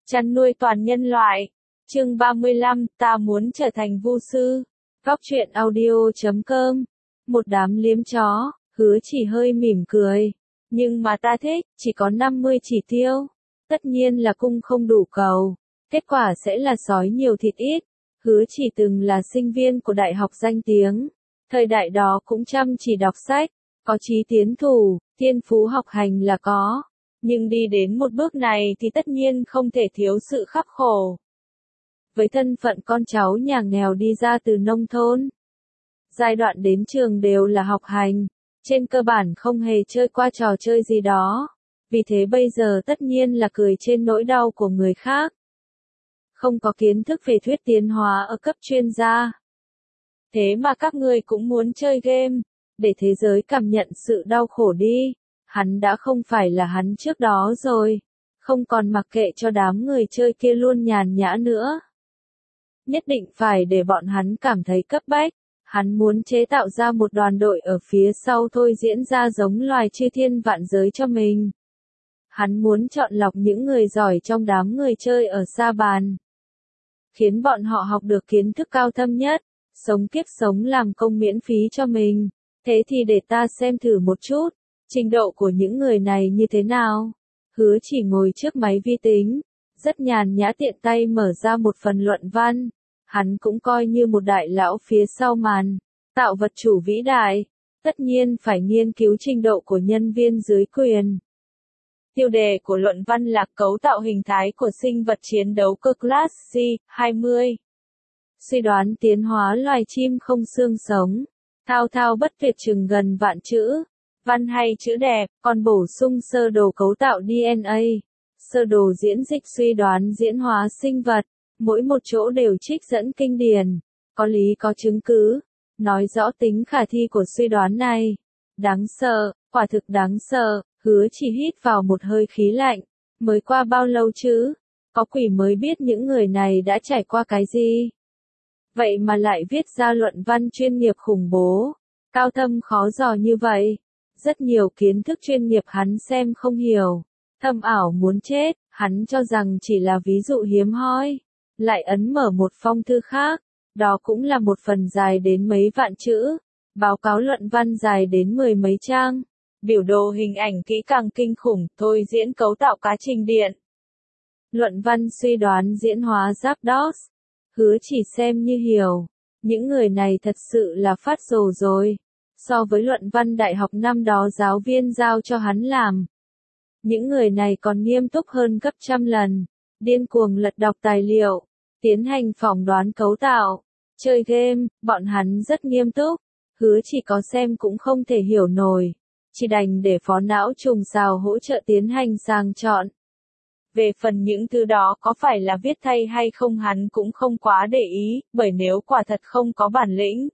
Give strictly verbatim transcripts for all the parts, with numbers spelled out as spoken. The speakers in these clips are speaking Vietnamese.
Chăn nuôi toàn nhân loại. Chương ba mươi lăm, ta muốn trở thành vu sư. Góc truyện audio chấm com. Một đám liếm chó, Hứa Chỉ hơi mỉm cười. Nhưng mà ta thích, chỉ có năm mươi chỉ tiêu. Tất nhiên là cung không đủ cầu. Kết quả sẽ là sói nhiều thịt ít. Hứa Chỉ từng là sinh viên của đại học danh tiếng. Thời đại đó cũng chăm chỉ đọc sách, có chí tiến thủ, thiên phú học hành là có. Nhưng đi đến một bước này thì tất nhiên không thể thiếu sự khắc khổ. Với thân phận con cháu nhà nghèo đi ra từ nông thôn, giai đoạn đến trường đều là học hành, trên cơ bản không hề chơi qua trò chơi gì đó. Vì thế bây giờ tất nhiên là cười trên nỗi đau của người khác. Không có kiến thức về thuyết tiến hóa ở cấp chuyên gia. Thế mà các ngươi cũng muốn chơi game, để thế giới cảm nhận sự đau khổ đi. Hắn đã không phải là hắn trước đó rồi, không còn mặc kệ cho đám người chơi kia luôn nhàn nhã nữa. Nhất định phải để bọn hắn cảm thấy cấp bách, hắn muốn chế tạo ra một đoàn đội ở phía sau thôi diễn ra giống loài chư thiên vạn giới cho mình. Hắn muốn chọn lọc những người giỏi trong đám người chơi ở Sa Bàn, khiến bọn họ học được kiến thức cao thâm nhất, sống kiếp sống làm công miễn phí cho mình. Thế thì để ta xem thử một chút, trình độ của những người này như thế nào. Hứa Chỉ ngồi trước máy vi tính, rất nhàn nhã tiện tay mở ra một phần luận văn. Hắn cũng coi như một đại lão phía sau màn, tạo vật chủ vĩ đại, tất nhiên phải nghiên cứu trình độ của nhân viên dưới quyền. Tiêu đề của luận văn là cấu tạo hình thái của sinh vật chiến đấu cơ Class G hai mươi. Suy đoán tiến hóa loài chim không xương sống. Thao thao bất tuyệt chừng gần vạn chữ. Văn hay chữ đẹp, còn bổ sung sơ đồ cấu tạo đê en a, sơ đồ diễn dịch suy đoán diễn hóa sinh vật, mỗi một chỗ đều trích dẫn kinh điển, có lý có chứng cứ, nói rõ tính khả thi của suy đoán này. Đáng sợ, quả thực đáng sợ. Hứa Chỉ hít vào một hơi khí lạnh, mới qua bao lâu chứ? Có quỷ mới biết những người này đã trải qua cái gì? Vậy mà lại viết ra luận văn chuyên nghiệp khủng bố, cao thâm khó dò như vậy. Rất nhiều kiến thức chuyên nghiệp hắn xem không hiểu, thâm ảo muốn chết, hắn cho rằng chỉ là ví dụ hiếm hoi. Lại ấn mở một phong thư khác, đó cũng là một phần dài đến mấy vạn chữ, báo cáo luận văn dài đến mười mấy trang, biểu đồ hình ảnh kỹ càng kinh khủng, thôi diễn cấu tạo cá trình điện. Luận văn suy đoán diễn hóa giáp đót. Hứa Chỉ xem như hiểu, những người này thật sự là phát rồ rồi. So với luận văn đại học năm đó giáo viên giao cho hắn làm, những người này còn nghiêm túc hơn gấp trăm lần, điên cuồng lật đọc tài liệu, tiến hành phỏng đoán cấu tạo, chơi game, bọn hắn rất nghiêm túc. Hứa Chỉ có xem cũng không thể hiểu nổi, chỉ đành để phó não trùng xào hỗ trợ tiến hành sàng chọn. Về phần những thứ đó có phải là viết thay hay không hắn cũng không quá để ý, bởi nếu quả thật không có bản lĩnh,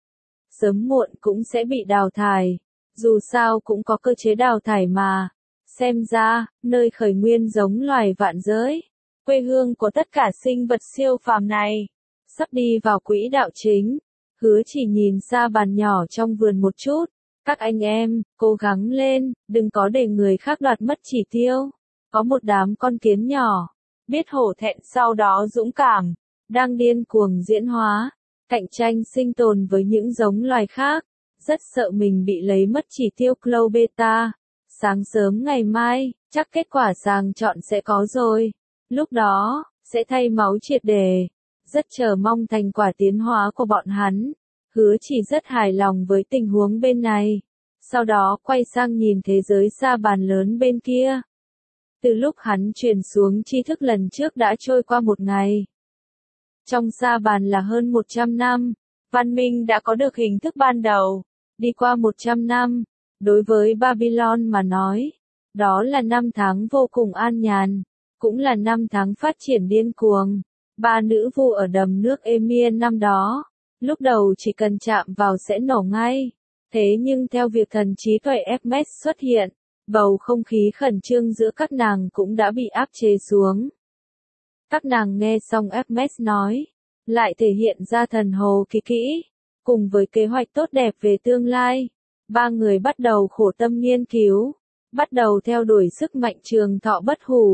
sớm muộn cũng sẽ bị đào thải. Dù sao cũng có cơ chế đào thải mà. Xem ra, nơi khởi nguyên giống loài vạn giới, quê hương của tất cả sinh vật siêu phàm này, sắp đi vào quỹ đạo chính. Hứa Chỉ nhìn Sa Bàn nhỏ trong vườn một chút. Các anh em, cố gắng lên, đừng có để người khác đoạt mất chỉ tiêu. Có một đám con kiến nhỏ, biết hổ thẹn sau đó dũng cảm, đang điên cuồng diễn hóa, cạnh tranh sinh tồn với những giống loài khác, rất sợ mình bị lấy mất chỉ tiêu Clow Beta. Sáng sớm ngày mai, chắc kết quả sàng chọn sẽ có rồi. Lúc đó, sẽ thay máu triệt đề. Rất chờ mong thành quả tiến hóa của bọn hắn. Hứa Chỉ rất hài lòng với tình huống bên này. Sau đó quay sang nhìn thế giới Sa Bàn lớn bên kia. Từ lúc hắn truyền xuống tri thức lần trước đã trôi qua một ngày. Trong Sa Bàn là hơn một trăm năm, văn minh đã có được hình thức ban đầu. Đi qua một trăm năm, đối với Babylon mà nói, đó là năm tháng vô cùng an nhàn, cũng là năm tháng phát triển điên cuồng. Ba nữ vu ở đầm nước Emir năm đó, lúc đầu chỉ cần chạm vào sẽ nổ ngay. Thế nhưng theo việc thần trí tuệ Hermes xuất hiện, bầu không khí khẩn trương giữa các nàng cũng đã bị áp chế xuống. Các nàng nghe xong Hermes nói, lại thể hiện ra thần hồ kỳ kỹ, cùng với kế hoạch tốt đẹp về tương lai. Ba người bắt đầu khổ tâm nghiên cứu, bắt đầu theo đuổi sức mạnh trường thọ bất hủ,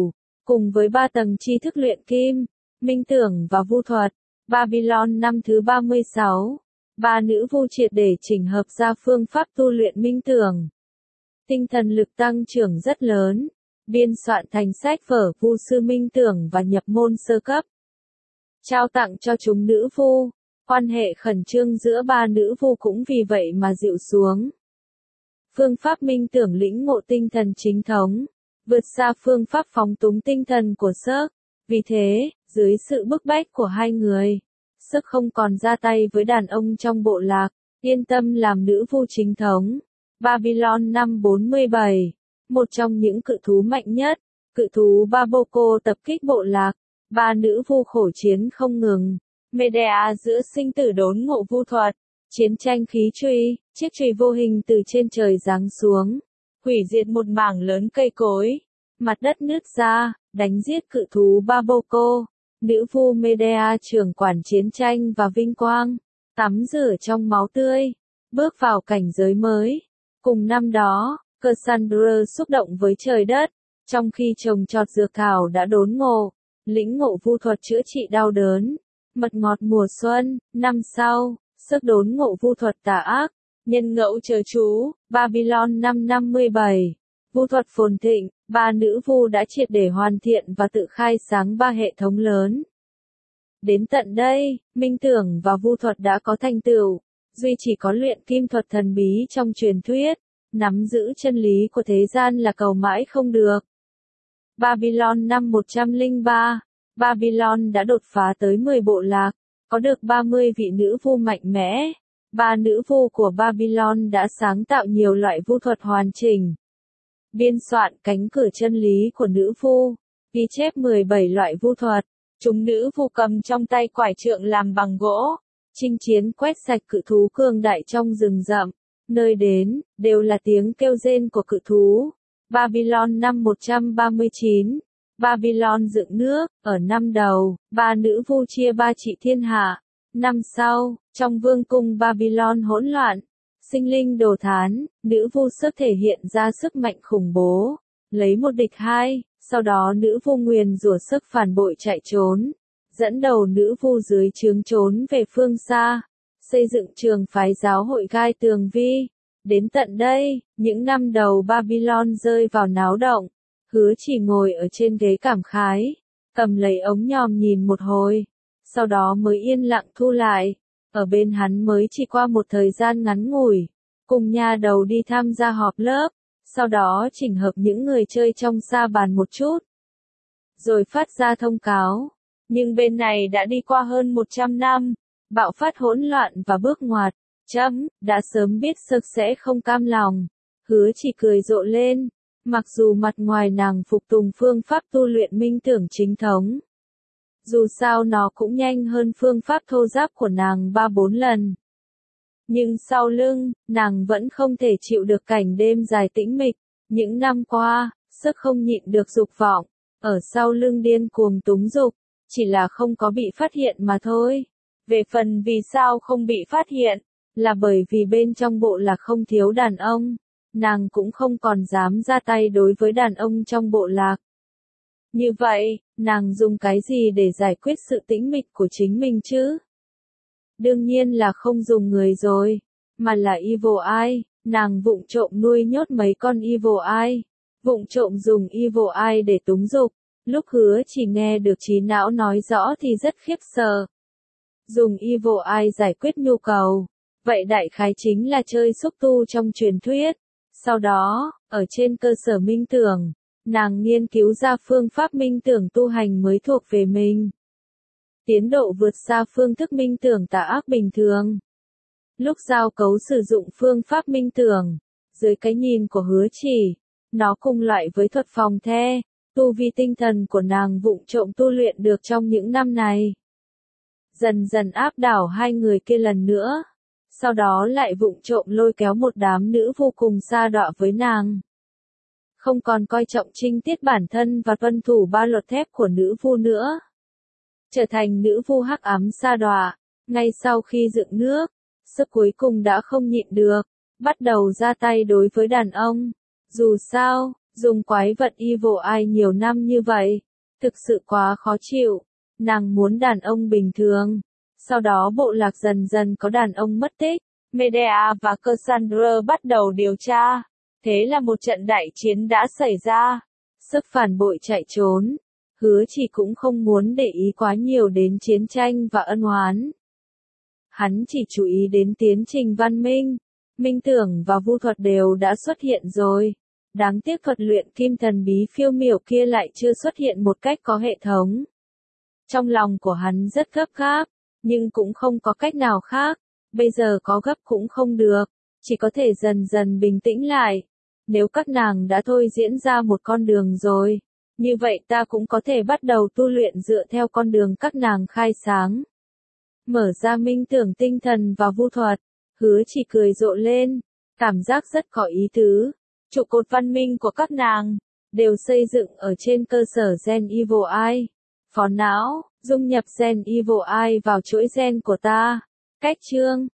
cùng với ba tầng tri thức luyện kim, minh tưởng và vu thuật. Babylon năm thứ ba mươi sáu. Ba nữ vu triệt để chỉnh hợp ra phương pháp tu luyện minh tưởng. Tinh thần lực tăng trưởng rất lớn, biên soạn thành sách vở vu sư minh tưởng và nhập môn sơ cấp. Trao tặng cho chúng nữ vu, quan hệ khẩn trương giữa ba nữ vu cũng vì vậy mà dịu xuống. Phương pháp minh tưởng lĩnh ngộ tinh thần chính thống, vượt xa phương pháp phóng túng tinh thần của Sớt. Vì thế, dưới sự bức bách của hai người, Sớt không còn ra tay với đàn ông trong bộ lạc, yên tâm làm nữ vu chính thống. Babylon năm bốn mươi bảy. Một trong những cự thú mạnh nhất, cự thú Baboko tập kích bộ lạc, ba nữ vu khổ chiến không ngừng. Medea giữa sinh tử đốn ngộ vu thuật, chiến tranh khí truy, chiếc chùy vô hình từ trên trời giáng xuống, hủy diệt một mảng lớn cây cối, mặt đất nứt ra, đánh giết cự thú Baboko. Nữ vu Medea trưởng quản chiến tranh và vinh quang, tắm rửa trong máu tươi, bước vào cảnh giới mới. Cùng năm đó, Cassandra xúc động với trời đất, trong khi trồng trọt dược thảo đã đốn ngộ, lĩnh ngộ vu thuật chữa trị đau đớn, mật ngọt mùa xuân. Năm sau, Sớt đốn ngộ vu thuật tà ác, nhân ngẫu chớ chú. Babylon năm năm mươi bảy. Vu thuật phồn thịnh, ba nữ vu đã triệt để hoàn thiện và tự khai sáng ba hệ thống lớn. Đến tận đây, minh tưởng và vu thuật đã có thành tựu, duy chỉ có luyện kim thuật thần bí trong truyền thuyết, nắm giữ chân lý của thế gian là cầu mãi không được. Babylon năm một trăm lẻ ba. Babylon đã đột phá tới mười bộ lạc, có được ba mươi vị nữ vu mạnh mẽ. Ba nữ vu của Babylon đã sáng tạo nhiều loại vu thuật hoàn chỉnh. Biên soạn cánh cửa chân lý của nữ vu, ghi chép mười bảy loại vu thuật. Chúng nữ vu cầm trong tay quải trượng làm bằng gỗ, chinh chiến quét sạch cự thú cường đại trong rừng rậm. Nơi đến, đều là tiếng kêu rên của cự thú. Babylon năm một trăm ba mươi chín. Babylon dựng nước, ở năm đầu, ba nữ vu chia ba trị thiên hạ. Năm sau, trong vương cung Babylon hỗn loạn, sinh linh đồ thán, nữ vu Sớt thể hiện ra sức mạnh khủng bố, lấy một địch hai, sau đó nữ vu nguyền rủa Sớt phản bội chạy trốn, dẫn đầu nữ vu dưới trướng trốn về phương xa, xây dựng trường phái giáo hội gai tường vi. Đến tận đây, những năm đầu Babylon rơi vào náo động, Hứa Chỉ ngồi ở trên ghế cảm khái, cầm lấy ống nhòm nhìn một hồi, sau đó mới yên lặng thu lại. Ở bên hắn mới chỉ qua một thời gian ngắn ngủi, cùng nha đầu đi tham gia họp lớp, sau đó chỉnh hợp những người chơi trong sa bàn một chút, rồi phát ra thông cáo. Nhưng bên này đã đi qua hơn một trăm năm, bạo phát hỗn loạn và bước ngoặt. Chấm, đã sớm biết Sớt sẽ không cam lòng. Hứa Chỉ cười rộ lên, mặc dù mặt ngoài nàng phục tùng phương pháp tu luyện minh tưởng chính thống. Dù sao nó cũng nhanh hơn phương pháp thô giáp của nàng ba bốn lần. Nhưng sau lưng, nàng vẫn không thể chịu được cảnh đêm dài tĩnh mịch. Những năm qua, Sớt không nhịn được dục vọng, ở sau lưng điên cuồng túng dục, chỉ là không có bị phát hiện mà thôi. Về phần vì sao không bị phát hiện, là bởi vì bên trong bộ lạc không thiếu đàn ông, nàng cũng không còn dám ra tay đối với đàn ông trong bộ lạc. Như vậy, nàng dùng cái gì để giải quyết sự tĩnh mịch của chính mình chứ? Đương nhiên là không dùng người rồi, mà là Evil Eye. Nàng vụng trộm nuôi nhốt mấy con Evil Eye, vụng trộm dùng Evil Eye để túng dục. Lúc Hứa Chỉ nghe được trí não nói rõ thì rất khiếp sợ. Dùng Evil Eye giải quyết nhu cầu, vậy đại khái chính là chơi xúc tu trong truyền thuyết. Sau đó, ở trên cơ sở minh tưởng, nàng nghiên cứu ra phương pháp minh tưởng tu hành mới thuộc về mình. Tiến độ vượt xa phương thức minh tưởng tà ác bình thường. Lúc giao cấu sử dụng phương pháp minh tưởng, dưới cái nhìn của Hứa Chỉ, nó cùng loại với thuật phòng the, tu vi tinh thần của nàng vụng trộm tu luyện được trong những năm này. Dần dần áp đảo hai người kia lần nữa. Sau đó lại vụng trộm lôi kéo một đám nữ vô cùng sa đọa với nàng. Không còn coi trọng trinh tiết bản thân và tuân thủ ba luật thép của nữ vu nữa. Trở thành nữ vu hắc ám sa đọa, ngay sau khi dựng nước, Sớt cuối cùng đã không nhịn được, bắt đầu ra tay đối với đàn ông. Dù sao, dùng quái vật Evil Eye nhiều năm như vậy, Thực sự quá khó chịu. Nàng muốn đàn ông bình thường. Sau đó bộ lạc dần dần có đàn ông mất tích. Medea và Cassandra bắt đầu điều tra. Thế là một trận đại chiến đã xảy ra. Sức phản bội chạy trốn. Hứa Chỉ cũng không muốn để ý quá nhiều đến chiến tranh và ân oán. Hắn chỉ chú ý đến tiến trình văn minh. Minh Tưởng và Vu Thuật đều đã xuất hiện rồi. Đáng tiếc thuật luyện kim thần bí phiêu miểu kia lại chưa xuất hiện một cách có hệ thống. Trong lòng của hắn rất gấp gáp, nhưng cũng không có cách nào khác. Bây giờ có gấp cũng không được, chỉ có thể dần dần bình tĩnh lại. Nếu các nàng đã thôi diễn ra một con đường rồi, như vậy ta cũng có thể bắt đầu tu luyện dựa theo con đường các nàng khai sáng. Mở ra minh tưởng tinh thần và vu thuật, Hứa Chỉ cười rộ lên, cảm giác rất có ý tứ. Trụ cột văn minh của các nàng đều xây dựng ở trên cơ sở gen Evil Eye. Phó não, dung nhập gen Evil Eye vào chuỗi gen của ta. Cách chương